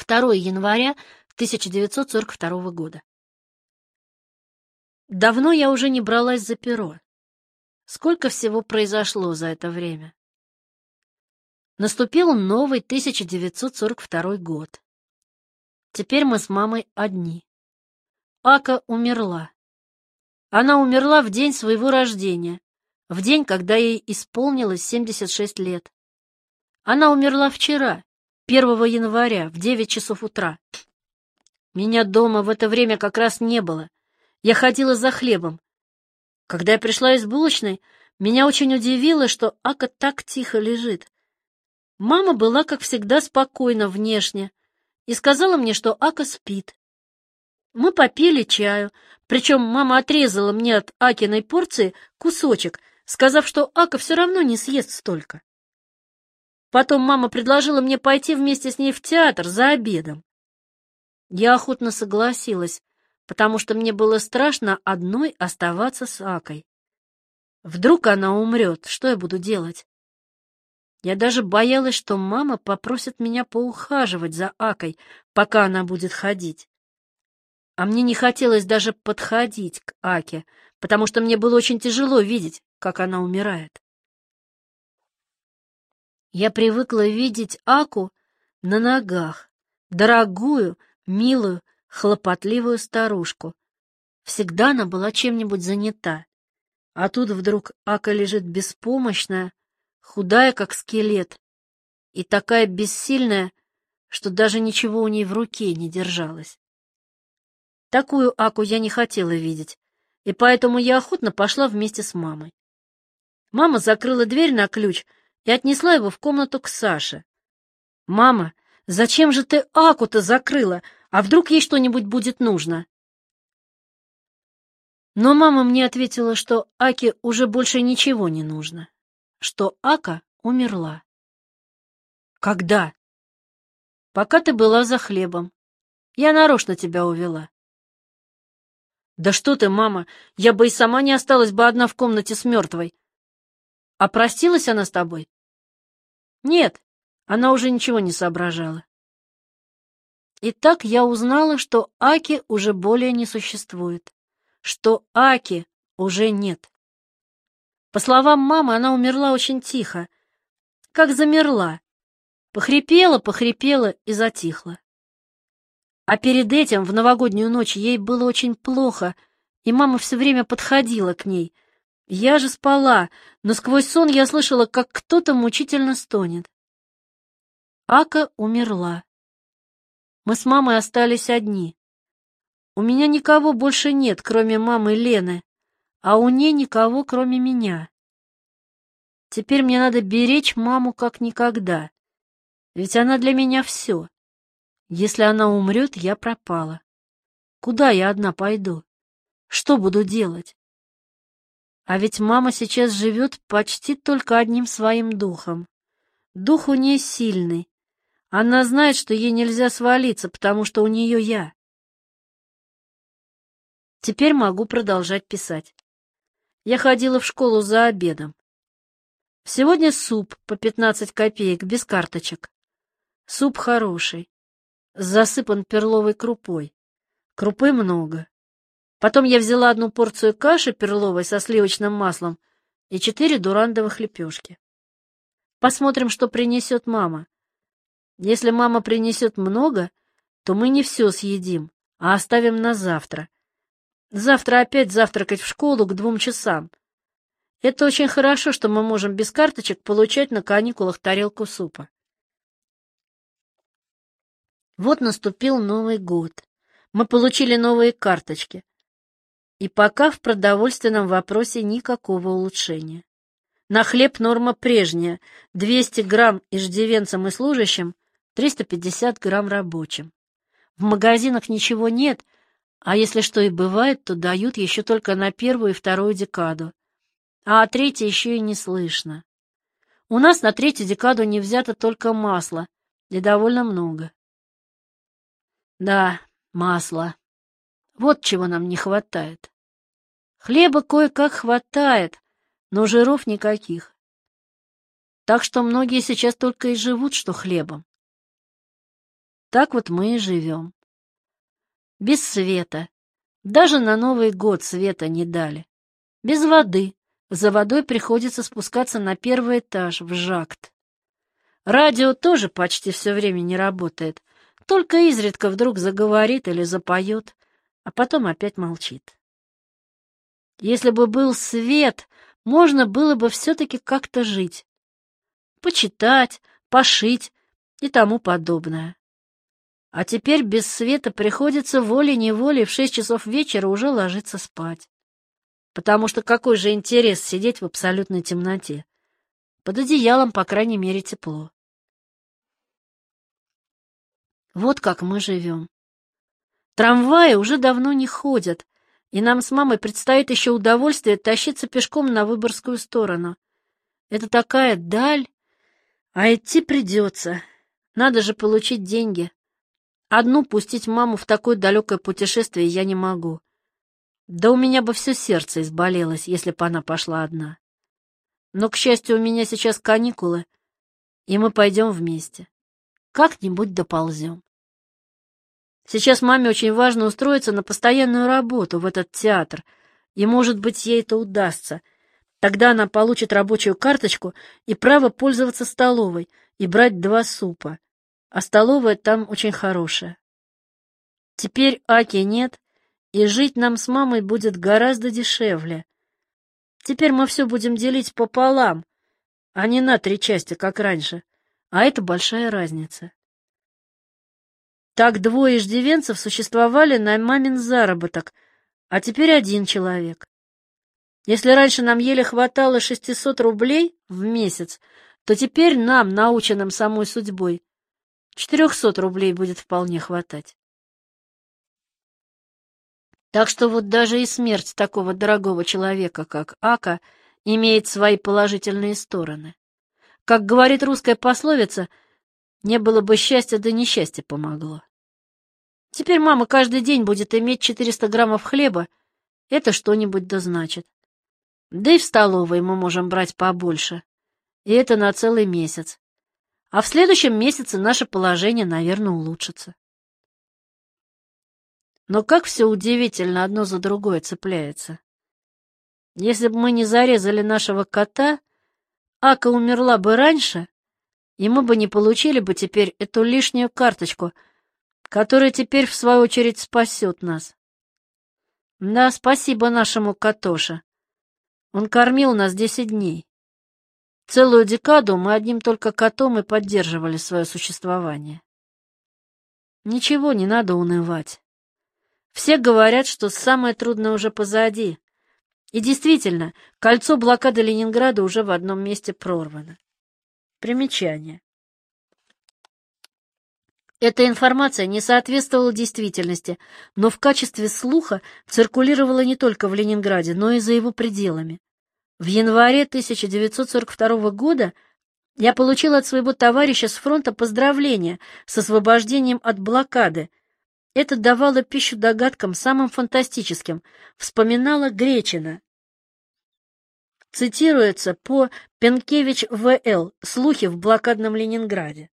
2 января 1942 года. Давно я уже не бралась за перо. Сколько всего произошло за это время. Наступил новый 1942 год. Теперь мы с мамой одни. Ака умерла. Она умерла в день своего рождения, в день, когда ей исполнилось 76 лет. Она умерла вчера, 1 января, в 9 часов утра. Меня дома в это время как раз не было. Я ходила за хлебом. Когда я пришла из булочной, меня очень удивило, что Ака так тихо лежит. Мама была, как всегда, спокойна внешне и сказала мне, что Ака спит. Мы попили чаю, причем мама отрезала мне от Акиной порции кусочек, сказав, что Ака все равно не съест столько. Потом мама предложила мне пойти вместе с ней в театр за обедом. Я охотно согласилась, потому что мне было страшно одной оставаться с Акой. Вдруг она умрет, что я буду делать? Я даже боялась, что мама попросит меня поухаживать за Акой, пока она будет ходить. А мне не хотелось даже подходить к Аке, потому что мне было очень тяжело видеть, как она умирает. Я привыкла видеть Аку на ногах, дорогую, милую, хлопотливую старушку. Всегда она была чем-нибудь занята. А тут вдруг Ака лежит беспомощная, худая, как скелет, и такая бессильная, что даже ничего у ней в руке не держалось. Такую Аку я не хотела видеть, и поэтому я охотно пошла вместе с мамой. Мама закрыла дверь на ключ и отнесла его в комнату к Саше. «Мама, зачем же ты Аку-то закрыла? А вдруг ей что-нибудь будет нужно?» Но мама мне ответила, что Аке уже больше ничего не нужно, что Ака умерла. «Когда?» «Пока ты была за хлебом. Я нарочно тебя увела». «Да что ты, мама, я бы и сама не осталась бы одна в комнате с мертвой. А простилась она с тобой?» «Нет, она уже ничего не соображала». И так я узнала, что Аки уже более не существует, что Аки уже нет. По словам мамы, она умерла очень тихо, как замерла, похрипела и затихла. А перед этим, в новогоднюю ночь, ей было очень плохо, и мама все время подходила к ней. Я же спала, но сквозь сон я слышала, как кто-то мучительно стонет. Ака умерла. Мы с мамой остались одни. У меня никого больше нет, кроме мамы Лены, а у ней никого, кроме меня. Теперь мне надо беречь маму как никогда, ведь она для меня все. Если она умрет, я пропала. Куда я одна пойду? Что буду делать? А ведь мама сейчас живет почти только одним своим духом. Дух у ней сильный. Она знает, что ей нельзя свалиться, потому что у нее я. Теперь могу продолжать писать. Я ходила в школу за обедом. Сегодня суп по 15 копеек, без карточек. Суп хороший. Засыпан перловой крупой. Крупы много. Потом я взяла 1 порцию каши перловой со сливочным маслом и 4 дурандовых лепешки. Посмотрим, что принесет мама. Если мама принесет много, то мы не все съедим, а оставим на завтра. Завтра опять завтракать в школу к 2 часам. Это очень хорошо, что мы можем без карточек получать на каникулах тарелку супа. Вот наступил Новый год. Мы получили новые карточки. И пока в продовольственном вопросе никакого улучшения. На хлеб норма прежняя — 200 грамм иждивенцам и служащим, 350 грамм рабочим. В магазинах ничего нет, а если что и бывает, то дают еще только на 1 и 2 декаду, а о 3 еще и не слышно. У нас на 3 декаду не взято только масло, и довольно много. Да, масло. Вот чего нам не хватает. Хлеба кое-как хватает, но жиров никаких. Так что многие сейчас только и живут, что хлебом. Так вот мы и живем. Без света. Даже на Новый год света не дали. Без воды. За водой приходится спускаться на первый этаж, в жакт. Радио тоже почти все время не работает. Только изредка вдруг заговорит или запоет, а потом опять молчит. Если бы был свет, можно было бы все-таки как-то жить. Почитать, пошить и тому подобное. А теперь без света приходится волей-неволей в 6 часов вечера уже ложиться спать. Потому что какой же интерес сидеть в абсолютной темноте? Под одеялом, по крайней мере, тепло. Вот как мы живем. Трамваи уже давно не ходят, и нам с мамой предстоит еще удовольствие тащиться пешком на Выборгскую сторону. Это такая даль, а идти придется. Надо же получить деньги. Одну пустить маму в такое далекое путешествие я не могу. Да у меня бы все сердце изболелось, если бы она пошла одна. Но, к счастью, у меня сейчас каникулы, и мы пойдем вместе. Как-нибудь доползем. Сейчас маме очень важно устроиться на постоянную работу в этот театр, и, может быть, ей это удастся. Тогда она получит рабочую карточку и право пользоваться столовой и брать 2 супа. А столовая там очень хорошая. Теперь Аки нет, и жить нам с мамой будет гораздо дешевле. Теперь мы все будем делить пополам, а не на 3 части, как раньше. А это большая разница. Так 2 иждивенцев существовали на мамин заработок, а теперь 1 человек. Если раньше нам еле хватало 600 рублей в месяц, то теперь нам, наученным самой судьбой, 400 рублей будет вполне хватать. Так что вот даже и смерть такого дорогого человека, как Ака, имеет свои положительные стороны. Как говорит русская пословица, не было бы счастья, да несчастье помогло. Теперь мама каждый день будет иметь 400 граммов хлеба, это что-нибудь да значит. Да и в столовой мы можем брать побольше, и это на целый месяц. А в следующем месяце наше положение, наверное, улучшится. Но как все удивительно одно за другое цепляется. Если бы мы не зарезали нашего кота, Ака умерла бы раньше, и мы бы не получили бы теперь эту лишнюю карточку, которая теперь, в свою очередь, спасет нас. Да, спасибо нашему Катоше. Он кормил нас 10 дней. Целую декаду мы одним только котом и поддерживали свое существование. Ничего, не надо унывать. Все говорят, что самое трудное уже позади. И действительно, кольцо блокады Ленинграда уже в одном месте прорвано. Примечание. Эта информация не соответствовала действительности, но в качестве слуха циркулировала не только в Ленинграде, но и за его пределами. В январе 1942 года я получила от своего товарища с фронта поздравление с освобождением от блокады. Это давало пищу догадкам самым фантастическим, вспоминала Гречина. Цитируется по Пенкевич В.Л. «Слухи в блокадном Ленинграде».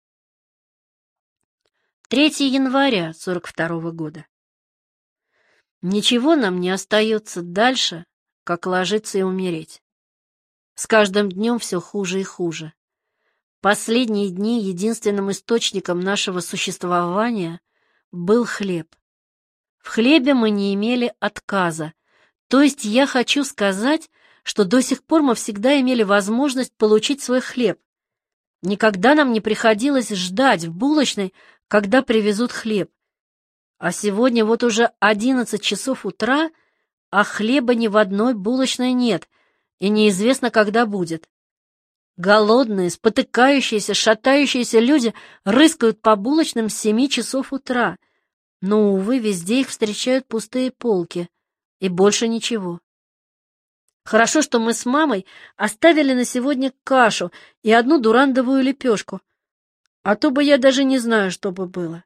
3 января 1942 года. Ничего нам не остается дальше, как ложиться и умереть. С каждым днем все хуже и хуже. Последние дни единственным источником нашего существования был хлеб. В хлебе мы не имели отказа. То есть я хочу сказать, что до сих пор мы всегда имели возможность получить свой хлеб. Никогда нам не приходилось ждать в булочной, когда привезут хлеб. А сегодня вот уже 11 часов утра, а хлеба ни в одной булочной нет, и неизвестно, когда будет. Голодные, спотыкающиеся, шатающиеся люди рыскают по булочным с 7 часов утра, но, увы, везде их встречают пустые полки, и больше ничего. Хорошо, что мы с мамой оставили на сегодня кашу и одну дурандовую лепешку, а то бы я даже не знаю, что бы было.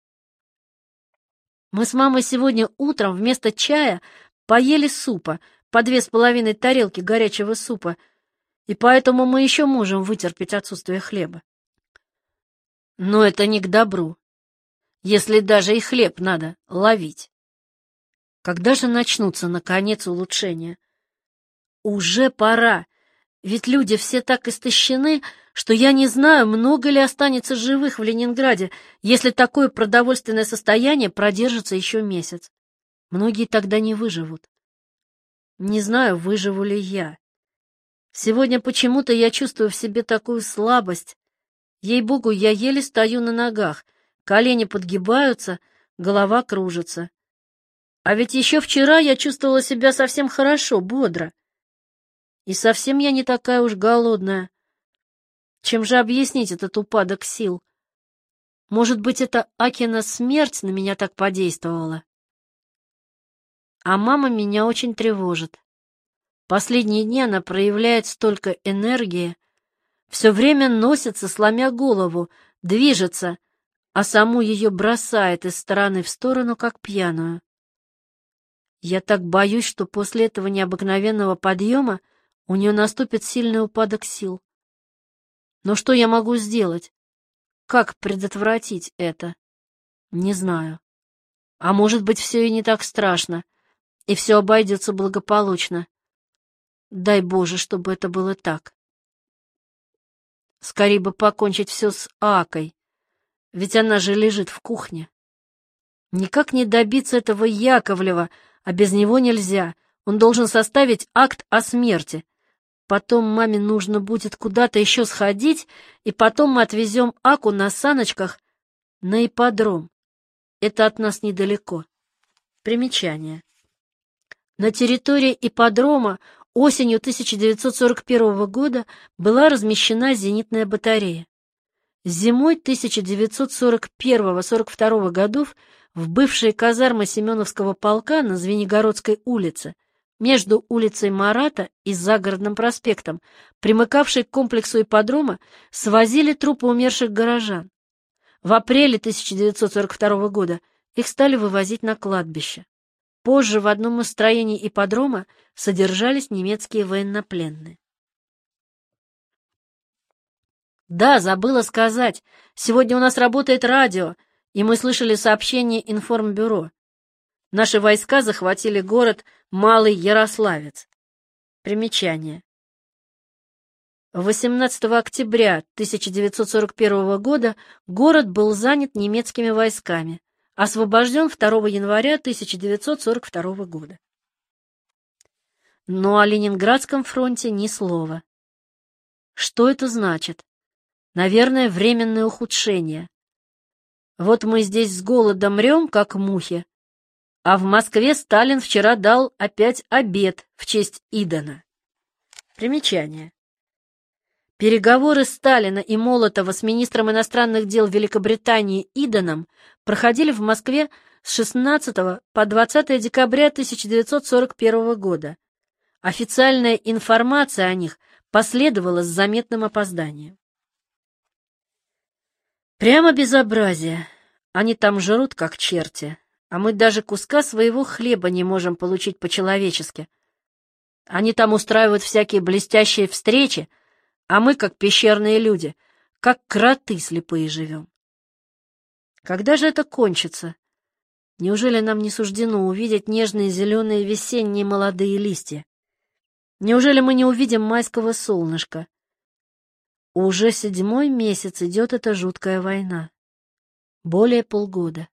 Мы с мамой сегодня утром вместо чая поели супа, по 2,5 тарелки горячего супа, и поэтому мы еще можем вытерпеть отсутствие хлеба. Но это не к добру, если даже и хлеб надо ловить. Когда же начнутся, наконец, улучшения? Уже пора, ведь люди все так истощены, что я не знаю, много ли останется живых в Ленинграде, если такое продовольственное состояние продержится еще месяц. Многие тогда не выживут. Не знаю, выживу ли я. Сегодня почему-то я чувствую в себе такую слабость. Ей-богу, я еле стою на ногах, колени подгибаются, голова кружится. А ведь еще вчера я чувствовала себя совсем хорошо, бодро. И совсем я не такая уж голодная. Чем же объяснить этот упадок сил? Может быть, это Акина смерть на меня так подействовала? А мама меня очень тревожит. Последние дни она проявляет столько энергии, все время носится, сломя голову, движется, а саму ее бросает из стороны в сторону, как пьяную. Я так боюсь, что после этого необыкновенного подъема у нее наступит сильный упадок сил. Но что я могу сделать? Как предотвратить это? Не знаю. А может быть, все и не так страшно, и все обойдется благополучно. Дай Боже, чтобы это было так. Скорее бы покончить все с Акой, ведь она же лежит в кухне. Никак не добиться этого Яковлева, а без него нельзя. Он должен составить акт о смерти. Потом маме нужно будет куда-то еще сходить, и потом мы отвезем Аку на саночках на ипподром. Это от нас недалеко. Примечание. На территории ипподрома осенью 1941 года была размещена зенитная батарея. Зимой 1941-42 годов в бывшие казармы Семеновского полка на Звенигородской улице, между улицей Марата и Загородным проспектом, примыкавшей к комплексу ипподрома, свозили трупы умерших горожан. В апреле 1942 года их стали вывозить на кладбище. Позже в одном из строений ипподрома содержались немецкие военнопленные. Да, забыла сказать, сегодня у нас работает радио, и мы слышали сообщение информбюро. Наши войска захватили город Малый Ярославец. Примечание. 18 октября 1941 года город был занят немецкими войсками, освобожден 2 января 1942 года. Но о Ленинградском фронте ни слова. Что это значит? Наверное, временное ухудшение. Вот мы здесь с голода мрем, как мухи, а в Москве Сталин вчера дал опять обед в честь Идена. Примечание. Переговоры Сталина и Молотова с министром иностранных дел Великобритании Иденом проходили в Москве с 16 по 20 декабря 1941 года. Официальная информация о них последовала с заметным опозданием. Прямо безобразие. Они там жрут, как черти, а мы даже куска своего хлеба не можем получить по-человечески. Они там устраивают всякие блестящие встречи, а мы, как пещерные люди, как кроты слепые живем. Когда же это кончится? Неужели нам не суждено увидеть нежные зеленые весенние молодые листья? Неужели мы не увидим майского солнышка? Уже 7-й месяц идет эта жуткая война. Более полгода.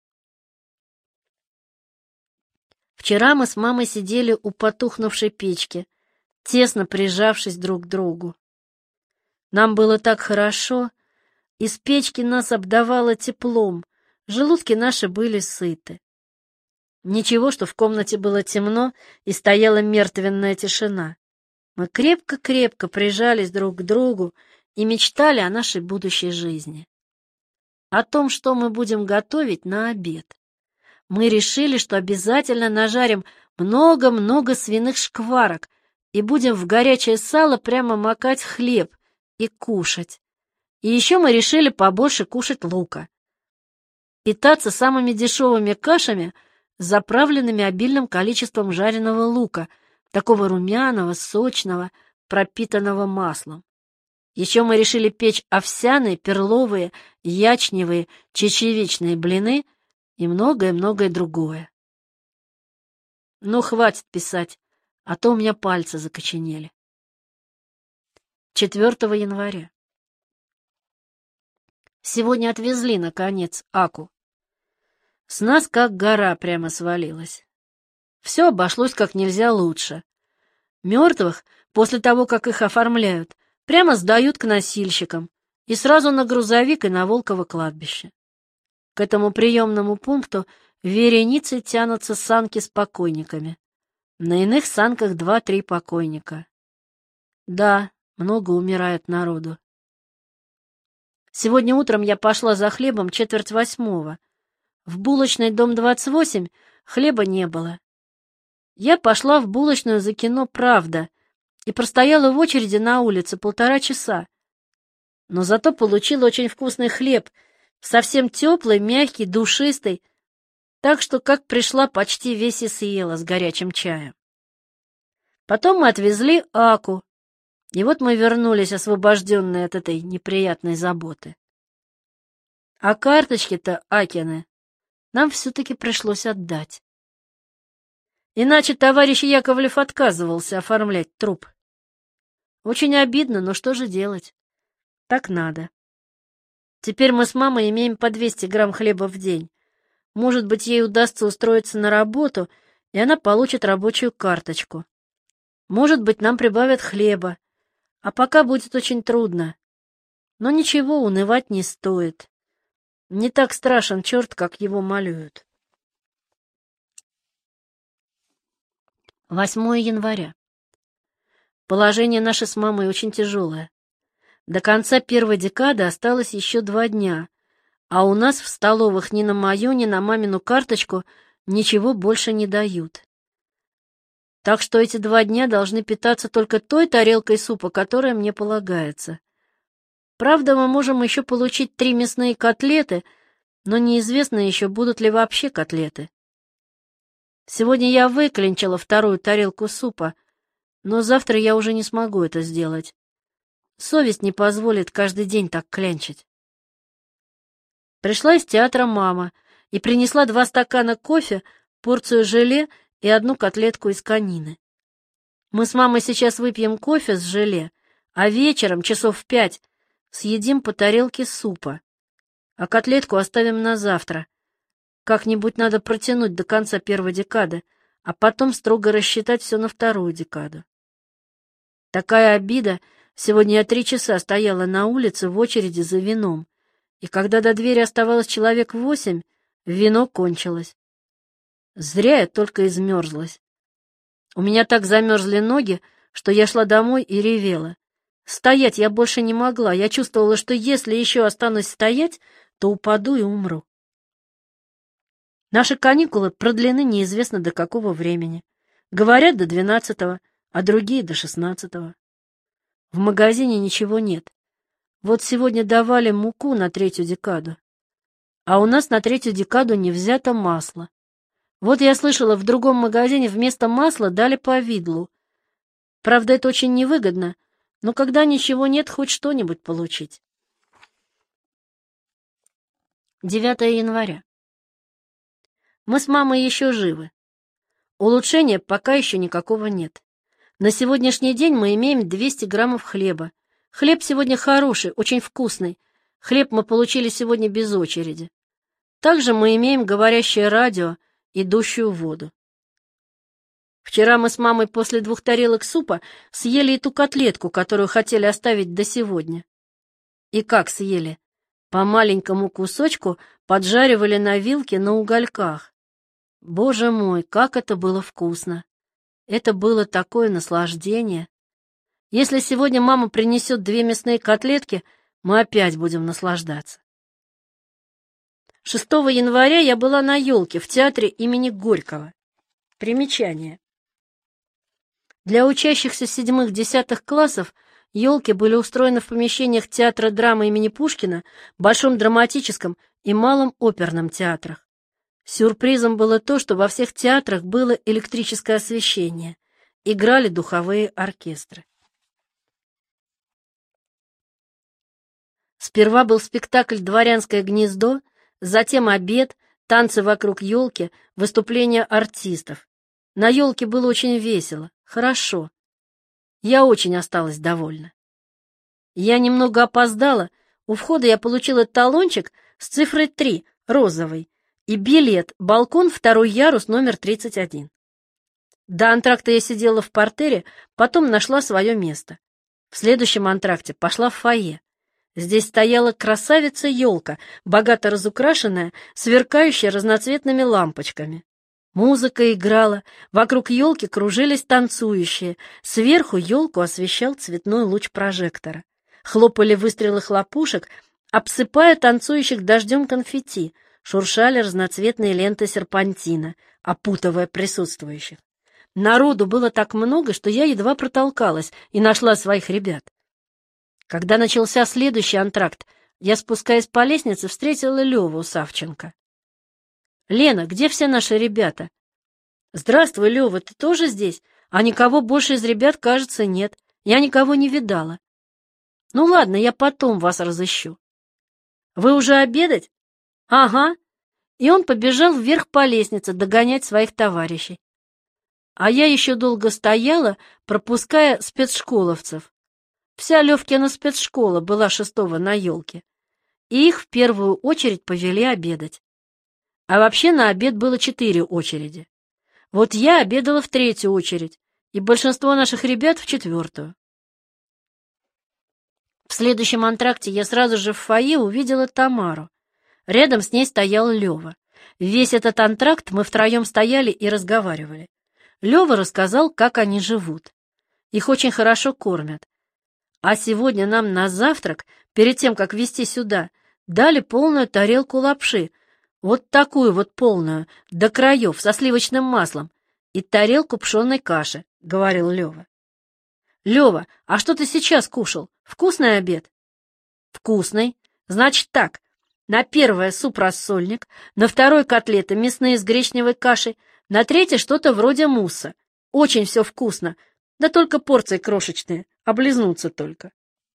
Вчера мы с мамой сидели у потухнувшей печки, тесно прижавшись друг к другу. Нам было так хорошо, из печки нас обдавало теплом, желудки наши были сыты. Ничего, что в комнате было темно и стояла мертвенная тишина. Мы крепко-крепко прижались друг к другу и мечтали о нашей будущей жизни. О том, что мы будем готовить на обед. Мы решили, что обязательно нажарим много-много свиных шкварок и будем в горячее сало прямо макать хлеб и кушать. И еще мы решили побольше кушать лука. Питаться самыми дешевыми кашами, заправленными обильным количеством жареного лука, такого румяного, сочного, пропитанного маслом. Еще мы решили печь овсяные, перловые, ячневые, чечевичные блины и многое-многое другое. Ну, хватит писать, а то у меня пальцы закоченели. 4 января. Сегодня отвезли, наконец, Аку. С нас как гора прямо свалилась. Все обошлось как нельзя лучше. Мертвых, после того, как их оформляют, прямо сдают к носильщикам и сразу на грузовик и на Волково кладбище. К этому приемному пункту вереницей тянутся санки с покойниками. На иных санках 2-3 покойника. Да, много умирает народу. Сегодня утром я пошла за хлебом 7:45. В булочной дом 28 хлеба не было. Я пошла в булочную за кино «Правда» и простояла в очереди на улице 1,5 часа. Но зато получила очень вкусный хлеб, совсем теплый, мягкий, душистый, так что как пришла, почти весь и съела с горячим чаем. Потом мы отвезли Аку, и вот мы вернулись, освобожденные от этой неприятной заботы. А карточки-то Акины нам все-таки пришлось отдать. Иначе товарищ Яковлев отказывался оформлять труп. Очень обидно, но что же делать? Так надо. Теперь мы с мамой имеем по 200 грамм хлеба в день. Может быть, ей удастся устроиться на работу, и она получит рабочую карточку. Может быть, нам прибавят хлеба. А пока будет очень трудно. Но ничего, унывать не стоит. Не так страшен черт, как его малюют. 8 января. Положение наше с мамой очень тяжелое. До конца первой декады осталось еще 2 дня, а у нас в столовых ни на мою, ни на мамину карточку ничего больше не дают. Так что эти 2 дня должны питаться только той тарелкой супа, которая мне полагается. Правда, мы можем еще получить 3 мясные котлеты, но неизвестно еще, будут ли вообще котлеты. Сегодня я выклинчила 2-ю тарелку супа, но завтра я уже не смогу это сделать. Совесть не позволит каждый день так клянчить. Пришла из театра мама и принесла 2 стакана кофе, порцию желе и 1 котлетку из конины. Мы с мамой сейчас выпьем кофе с желе, а вечером, часов в 5, съедим по тарелке супа, а котлетку оставим на завтра. Как-нибудь надо протянуть до конца первой декады, а потом строго рассчитать все на 2-ю декаду. Такая обида. Сегодня я 3 часа стояла на улице в очереди за вином, и когда до двери оставалось человек 8, вино кончилось. Зря я только измерзлась. У меня так замерзли ноги, что я шла домой и ревела. Стоять я больше не могла, я чувствовала, что если еще останусь стоять, то упаду и умру. Наши каникулы продлены неизвестно до какого времени. Говорят, до 12-го, а другие до 16-го. В магазине ничего нет. Вот сегодня давали муку на 3-ю декаду. А у нас на 3-ю декаду не взято масло. Вот я слышала, в другом магазине вместо масла дали повидлу. Правда, это очень невыгодно, но когда ничего нет, хоть что-нибудь получить. 9 января. Мы с мамой еще живы. Улучшения пока еще никакого нет. На сегодняшний день мы имеем 200 граммов хлеба. Хлеб сегодня хороший, очень вкусный. Хлеб мы получили сегодня без очереди. Также мы имеем говорящее радио, идущую воду. Вчера мы с мамой после 2 тарелок супа съели и ту котлетку, которую хотели оставить до сегодня. И как съели? По маленькому кусочку поджаривали на вилке на угольках. Боже мой, как это было вкусно! Это было такое наслаждение. Если сегодня мама принесет 2 мясные котлетки, мы опять будем наслаждаться. 6 января я была на елке в театре имени Горького. Примечание. Для учащихся 7-10 классов елки были устроены в помещениях театра драмы имени Пушкина, Большом драматическом и Малом оперном театрах. Сюрпризом было то, что во всех театрах было электрическое освещение, играли духовые оркестры. Сперва был спектакль «Дворянское гнездо», затем обед, танцы вокруг елки, выступления артистов. На елке было очень весело, хорошо. Я очень осталась довольна. Я немного опоздала. У входа я получила талончик с цифрой 3, розовый, и билет, балкон, 2-й ярус, номер 31. До антракта я сидела в партере, потом нашла свое место. В следующем антракте пошла в фойе. Здесь стояла красавица-елка, богато разукрашенная, сверкающая разноцветными лампочками. Музыка играла, вокруг елки кружились танцующие, сверху елку освещал цветной луч прожектора. Хлопали выстрелы хлопушек, обсыпая танцующих дождем конфетти, шуршали разноцветные ленты серпантина, опутывая присутствующих. Народу было так много, что я едва протолкалась и нашла своих ребят. Когда начался следующий антракт, я, спускаясь по лестнице, встретила Леву Савченко. «Лена, где все наши ребята?» «Здравствуй, Лева, ты тоже здесь? А никого больше из ребят, кажется, нет. Я никого не видала». «Ну ладно, я потом вас разыщу». «Вы уже обедать?» «Ага». И он побежал вверх по лестнице догонять своих товарищей. А я еще долго стояла, пропуская спецшколовцев. Вся Левкина спецшкола была 6-го на елке, и их в первую очередь повели обедать. А вообще на обед было 4 очереди. Вот я обедала в 3-ю очередь, и большинство наших ребят в 4-ю. В следующем антракте я сразу же в фойе увидела Тамару. Рядом с ней стоял Лева. Весь этот антракт мы втроем стояли и разговаривали. Лева рассказал, как они живут. Их очень хорошо кормят. А сегодня нам на завтрак, перед тем, как везти сюда, дали полную тарелку лапши, вот такую вот полную, до краев, со сливочным маслом, и тарелку пшенной каши, — говорил Лева. Лева, а что ты сейчас кушал? Вкусный обед? Вкусный. Значит так, на первое суп-рассольник, на второй котлеты мясные с гречневой кашей, на третье что-то вроде мусса. Очень все вкусно, да только порции крошечные, облизнуться только.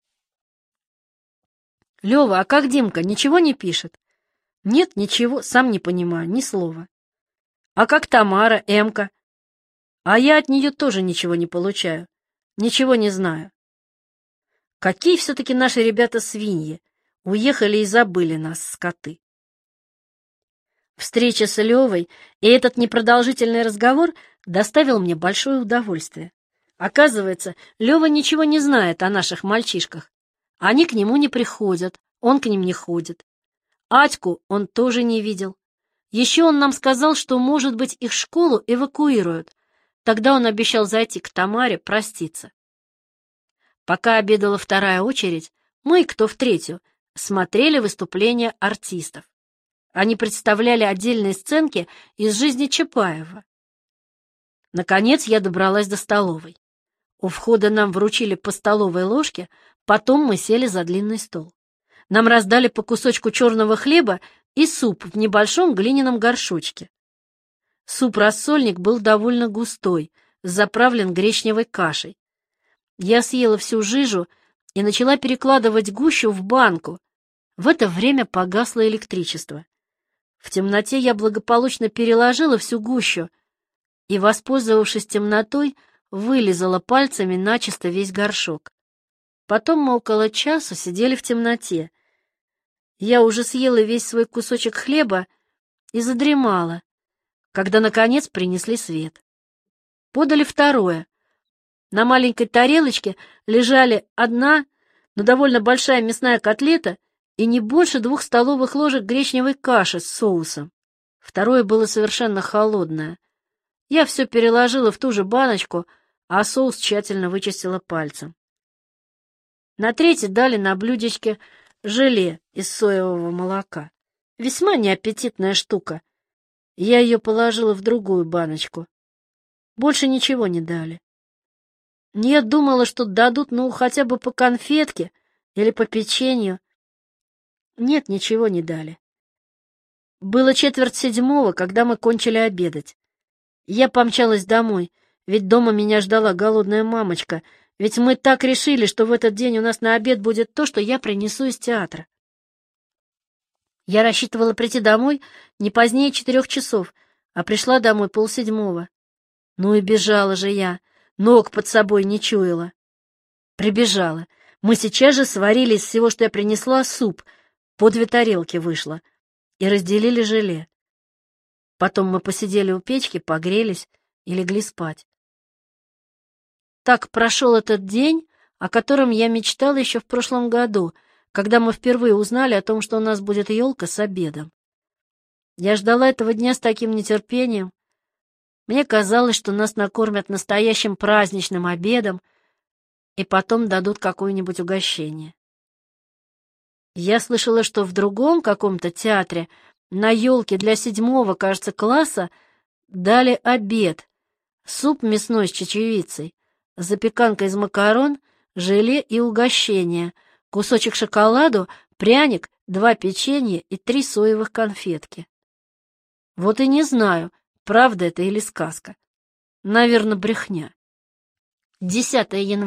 Лева, а как Димка, ничего не пишет? Нет, ничего, сам не понимаю, ни слова. А как Тамара, Эмка? А я от нее тоже ничего не получаю, ничего не знаю. Какие все-таки наши ребята свиньи, уехали и забыли нас, скоты. Встреча с Левой и этот непродолжительный разговор доставил мне большое удовольствие. Оказывается, Лева ничего не знает о наших мальчишках. Они к нему не приходят, он к ним не ходит. Атьку он тоже не видел. Еще он нам сказал, что, может быть, их школу эвакуируют. Тогда он обещал зайти к Тамаре проститься. Пока обедала 2-я очередь, мы, кто в 3-ю, смотрели выступления артистов. Они представляли отдельные сценки из жизни Чапаева. Наконец я добралась до столовой. У входа нам вручили по столовой ложке, потом мы сели за длинный стол. Нам раздали по кусочку черного хлеба и суп в небольшом глиняном горшочке. Суп-рассольник был довольно густой, заправлен гречневой кашей. Я съела всю жижу и начала перекладывать гущу в банку. В это время погасло электричество. В темноте я благополучно переложила всю гущу и, воспользовавшись темнотой, вылизала пальцами начисто весь горшок. Потом мы около часа сидели в темноте. Я уже съела весь свой кусочек хлеба и задремала, когда, наконец, принесли свет. Подали 2-е. На маленькой тарелочке лежали 1, но довольно большая мясная котлета и не больше 2 столовых ложек гречневой каши с соусом. 2-е было совершенно холодное. Я все переложила в ту же баночку, а соус тщательно вычистила пальцем. На 3-й дали на блюдечке желе из соевого молока. Весьма неаппетитная штука. Я ее положила в другую баночку. Больше ничего не дали. Я думала, что дадут, хотя бы по конфетке или по печенью. Нет, ничего не дали. Было 6:45, когда мы кончили обедать. Я помчалась домой, ведь дома меня ждала голодная мамочка, Ведь мы так решили, что в этот день у нас на обед будет то, что я принесу из театра. Я рассчитывала прийти домой не позднее 4 часов, а пришла домой 6:30. Ну и бежала же я, ног под собой не чуяла. Прибежала. Мы сейчас же сварили из всего, что я принесла, суп, по 2 тарелки вышло, и разделили желе. Потом мы посидели у печки, погрелись и легли спать. Так прошел этот день, о котором я мечтала еще в прошлом году, когда мы впервые узнали о том, что у нас будет елка с обедом. Я ждала этого дня с таким нетерпением. Мне казалось, что нас накормят настоящим праздничным обедом и потом дадут какое-нибудь угощение. Я слышала, что в другом каком-то театре на елке для 7-го, кажется, класса дали обед: суп мясной с чечевицей, запеканка из макарон, желе и угощение, кусочек шоколаду, пряник, 2 печенья и 3 соевых конфетки. Вот и не знаю, правда это или сказка. Наверное, брехня. 10 января.